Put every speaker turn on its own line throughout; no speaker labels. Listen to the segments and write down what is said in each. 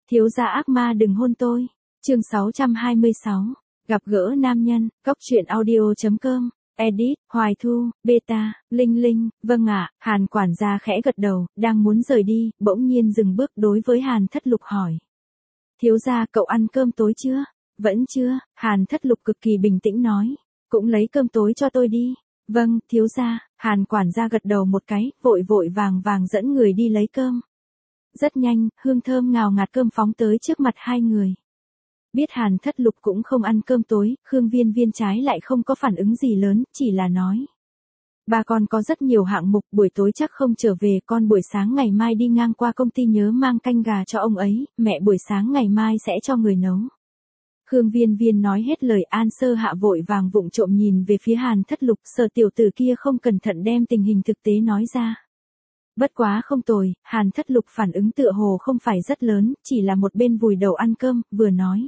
Thiếu gia ác ma đừng hôn tôi. Chương 626. Gặp gỡ nam nhân. Cóc truyện audio.com. Edit, Hoài Thu, Beta, Linh Linh, vâng ạ. Hàn quản gia khẽ gật đầu, đang muốn rời đi, bỗng nhiên dừng bước đối với Hàn Thất Lục hỏi. Thiếu gia, cậu ăn cơm tối chưa? Vẫn chưa, Hàn Thất Lục cực kỳ bình tĩnh nói. Cũng lấy cơm tối cho tôi đi. Vâng, thiếu gia. Hàn quản gia gật đầu một cái, vội vội vàng vàng dẫn người đi lấy cơm. Rất nhanh, hương thơm ngào ngạt cơm phóng tới trước mặt hai người. Biết Hàn Thất Lục cũng không ăn cơm tối, Khương Viên Viên trái lại không có phản ứng gì lớn, chỉ là nói. Bà con có rất nhiều hạng mục, buổi tối chắc không trở về, con buổi sáng ngày mai đi ngang qua công ty nhớ mang canh gà cho ông ấy, mẹ buổi sáng ngày mai sẽ cho người nấu. Khương Viên Viên nói hết lời, An Sơ Hạ vội vàng vụng trộm nhìn về phía Hàn Thất Lục, sợ tiểu tử kia không cẩn thận đem tình hình thực tế nói ra. Bất quá không tồi, Hàn Thất Lục phản ứng tựa hồ không phải rất lớn, chỉ là một bên vùi đầu ăn cơm, vừa nói.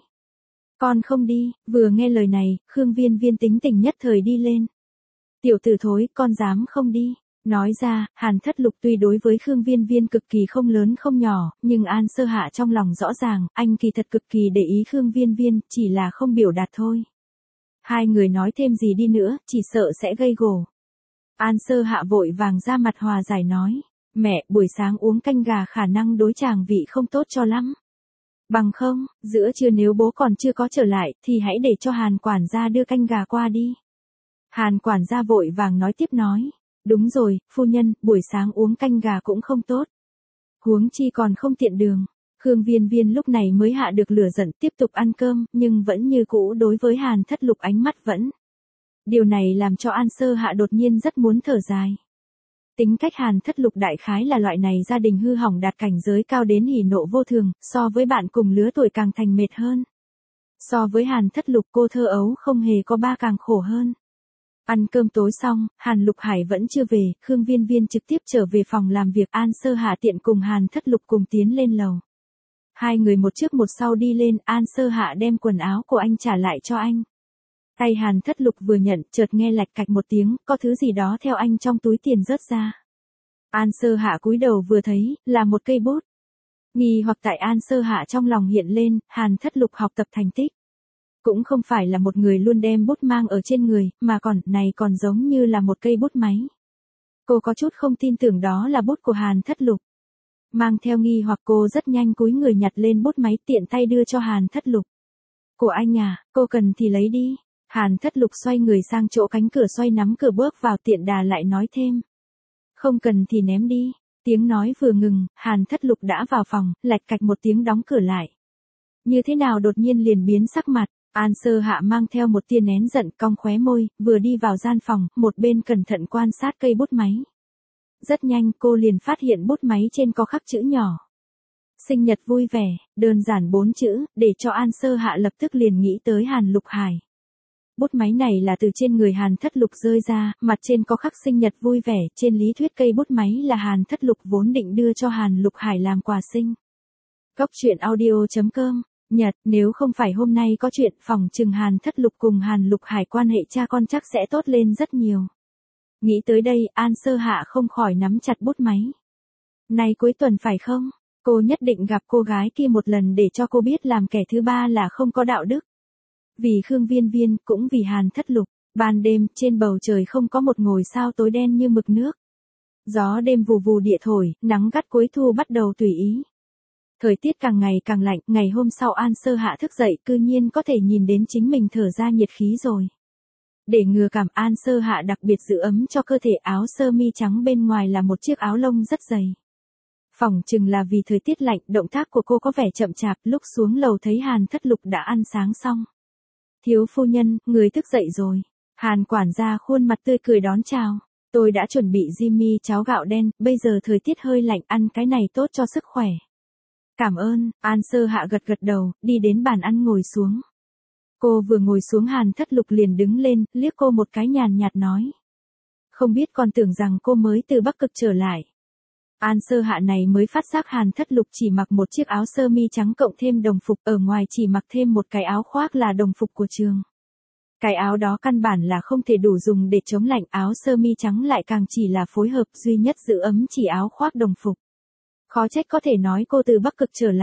Con không đi, vừa nghe lời này, Khương Viên Viên tính tình nhất thời đi lên. Tiểu tử thối, con dám không đi. Nói ra, Hàn Thất Lục tuy đối với Khương Viên Viên cực kỳ không lớn không nhỏ, nhưng An Sơ Hạ trong lòng rõ ràng, anh kỳ thật cực kỳ để ý Khương Viên Viên, chỉ là không biểu đạt thôi. Hai người nói thêm gì đi nữa, chỉ sợ sẽ gây gổ. An Sơ Hạ vội vàng ra mặt hòa giải nói. Mẹ, buổi sáng uống canh gà khả năng đối tràng vị không tốt cho lắm. Bằng không, giữa trưa nếu bố còn chưa có trở lại, thì hãy để cho Hàn quản gia đưa canh gà qua đi. Hàn quản gia vội vàng nói tiếp nói. Đúng rồi, phu nhân, buổi sáng uống canh gà cũng không tốt. Huống chi còn không tiện đường. Khương Viên Viên lúc này mới hạ được lửa giận tiếp tục ăn cơm, nhưng vẫn như cũ đối với Hàn Thất Lục ánh mắt vẫn. Điều này làm cho An Sơ Hạ đột nhiên rất muốn thở dài. Tính cách Hàn Thất Lục đại khái là loại này gia đình hư hỏng đạt cảnh giới cao đến hỉ nộ vô thường, so với bạn cùng lứa tuổi càng thành mệt hơn. So với Hàn Thất Lục cô thơ ấu không hề có ba càng khổ hơn. Ăn cơm tối xong, Hàn Lục Hải vẫn chưa về, Khương Viên Viên trực tiếp trở về phòng làm việc, An Sơ Hạ tiện cùng Hàn Thất Lục cùng tiến lên lầu. Hai người một trước một sau đi lên, An Sơ Hạ đem quần áo của anh trả lại cho anh. Tay Hàn Thất Lục vừa nhận, chợt nghe lạch cạch một tiếng, có thứ gì đó theo anh trong túi tiền rớt ra. An Sơ Hạ cúi đầu vừa thấy, là một cây bút. Nghi hoặc tại An Sơ Hạ trong lòng hiện lên, Hàn Thất Lục học tập thành tích. Cũng không phải là một người luôn đem bút mang ở trên người, mà này còn giống như là một cây bút máy. Cô có chút không tin tưởng đó là bút của Hàn Thất Lục. Mang theo nghi hoặc cô rất nhanh cúi người nhặt lên bút máy tiện tay đưa cho Hàn Thất Lục. Của anh à, cô cần thì lấy đi. Hàn Thất Lục xoay người sang chỗ cánh cửa xoay nắm cửa bước vào tiện đà lại nói thêm. Không cần thì ném đi. Tiếng nói vừa ngừng, Hàn Thất Lục đã vào phòng, lạch cạch một tiếng đóng cửa lại. Như thế nào đột nhiên liền biến sắc mặt, An Sơ Hạ mang theo một tia nén giận cong khóe môi, vừa đi vào gian phòng, một bên cẩn thận quan sát cây bút máy. Rất nhanh cô liền phát hiện bút máy trên có khắc chữ nhỏ. Sinh nhật vui vẻ, đơn giản 4 chữ, để cho An Sơ Hạ lập tức liền nghĩ tới Hàn Lục Hải. Bút máy này là từ trên người Hàn Thất Lục rơi ra, mặt trên có khắc sinh nhật vui vẻ, trên lý thuyết cây bút máy là Hàn Thất Lục vốn định đưa cho Hàn Lục Hải làm quà sinh. Cóc truyện audio.com. Nhật, nếu không phải hôm nay có chuyện, phòng trừng Hàn Thất Lục cùng Hàn Lục Hải quan hệ cha con chắc sẽ tốt lên rất nhiều. Nghĩ tới đây, An Sơ Hạ không khỏi nắm chặt bút máy. Này cuối tuần phải không? Cô nhất định gặp cô gái kia một lần để cho cô biết làm kẻ thứ ba là không có đạo đức. Vì Khương Viên Viên, cũng vì Hàn Thất Lục, ban đêm, trên bầu trời không có một ngôi sao tối đen như mực nước. Gió đêm vù vù địa thổi, nắng gắt cuối thu bắt đầu tùy ý. Thời tiết càng ngày càng lạnh, ngày hôm sau An Sơ Hạ thức dậy cư nhiên có thể nhìn đến chính mình thở ra nhiệt khí rồi. Để ngừa cảm, An Sơ Hạ đặc biệt giữ ấm cho cơ thể, áo sơ mi trắng bên ngoài là một chiếc áo lông rất dày. Phỏng chừng là vì thời tiết lạnh, động tác của cô có vẻ chậm chạp, lúc xuống lầu thấy Hàn Thất Lục đã ăn sáng xong. Thiếu phu nhân, người thức dậy rồi. Hàn quản gia khuôn mặt tươi cười đón chào. Tôi đã chuẩn bị Jimmy cháo gạo đen, bây giờ thời tiết hơi lạnh, ăn cái này tốt cho sức khỏe. Cảm ơn, An Sơ Hạ gật gật đầu, đi đến bàn ăn ngồi xuống. Cô vừa ngồi xuống Hàn Thất Lục liền đứng lên, liếc cô một cái nhàn nhạt nói. Không biết còn tưởng rằng cô mới từ Bắc Cực trở lại. An Sơ Hạ này mới phát giác Hàn Thất Lục chỉ mặc một chiếc áo sơ mi trắng cộng thêm đồng phục, ở ngoài chỉ mặc thêm một cái áo khoác là đồng phục của trường. Cái áo đó căn bản là không thể đủ dùng để chống lạnh, áo sơ mi trắng lại càng chỉ là phối hợp duy nhất giữ ấm chỉ áo khoác đồng phục. Khó trách có thể nói cô từ Bắc Cực trở lại.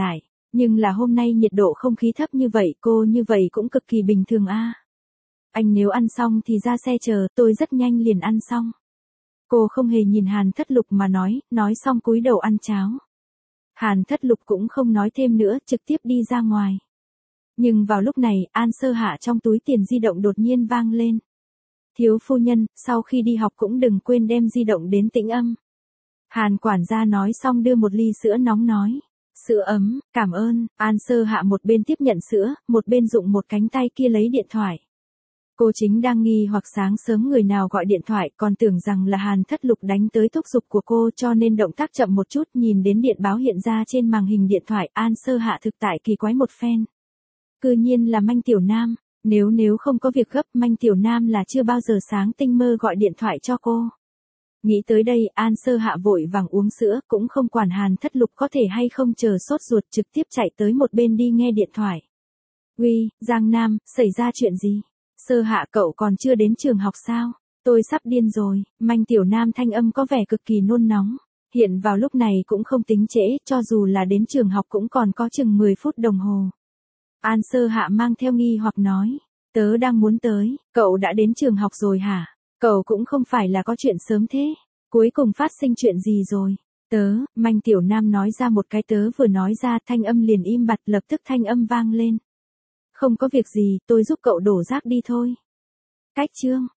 Nhưng là hôm nay nhiệt độ không khí thấp như vậy, cô như vậy cũng cực kỳ bình thường a. Anh nếu ăn xong thì ra xe chờ, tôi rất nhanh liền ăn xong. Cô không hề nhìn Hàn Thất Lục mà nói xong cúi đầu ăn cháo. Hàn Thất Lục cũng không nói thêm nữa, trực tiếp đi ra ngoài. Nhưng vào lúc này, An Sơ Hạ trong túi tiền di động đột nhiên vang lên. Thiếu phu nhân, sau khi đi học cũng đừng quên đem di động đến tĩnh âm. Hàn quản gia nói xong đưa một ly sữa nóng nói. Sữa ấm, cảm ơn. An Sơ Hạ một bên tiếp nhận sữa, một bên dụng một cánh tay kia lấy điện thoại. Cô chính đang nghi hoặc sáng sớm người nào gọi điện thoại, còn tưởng rằng là Hàn Thất Lục đánh tới thúc giục của cô, cho nên động tác chậm một chút, nhìn đến điện báo hiện ra trên màn hình điện thoại. An Sơ Hạ thực tại kỳ quái một phen. Cư nhiên là Manh Tiểu Nam, nếu không có việc gấp, Manh Tiểu Nam là chưa bao giờ sáng tinh mơ gọi điện thoại cho cô. Nghĩ tới đây, An Sơ Hạ vội vàng uống sữa, cũng không quản Hàn Thất Lục có thể hay không, chờ sốt ruột trực tiếp chạy tới một bên đi nghe điện thoại. Uy, Giang Nam, xảy ra chuyện gì? Sơ Hạ, cậu còn chưa đến trường học sao? Tôi sắp điên rồi. Manh Tiểu Nam thanh âm có vẻ cực kỳ nôn nóng. Hiện vào lúc này cũng không tính trễ, cho dù là đến trường học cũng còn có chừng 10 phút đồng hồ. An Sơ Hạ mang theo nghi hoặc nói. Tớ đang muốn tới, cậu đã đến trường học rồi hả? Cậu cũng không phải là có chuyện sớm thế. Cuối cùng phát sinh chuyện gì rồi? Manh Tiểu Nam nói ra một cái, tớ vừa nói ra thanh âm liền im bặt, lập tức thanh âm vang lên. Không có việc gì, tôi giúp cậu đổ rác đi thôi. Cách chương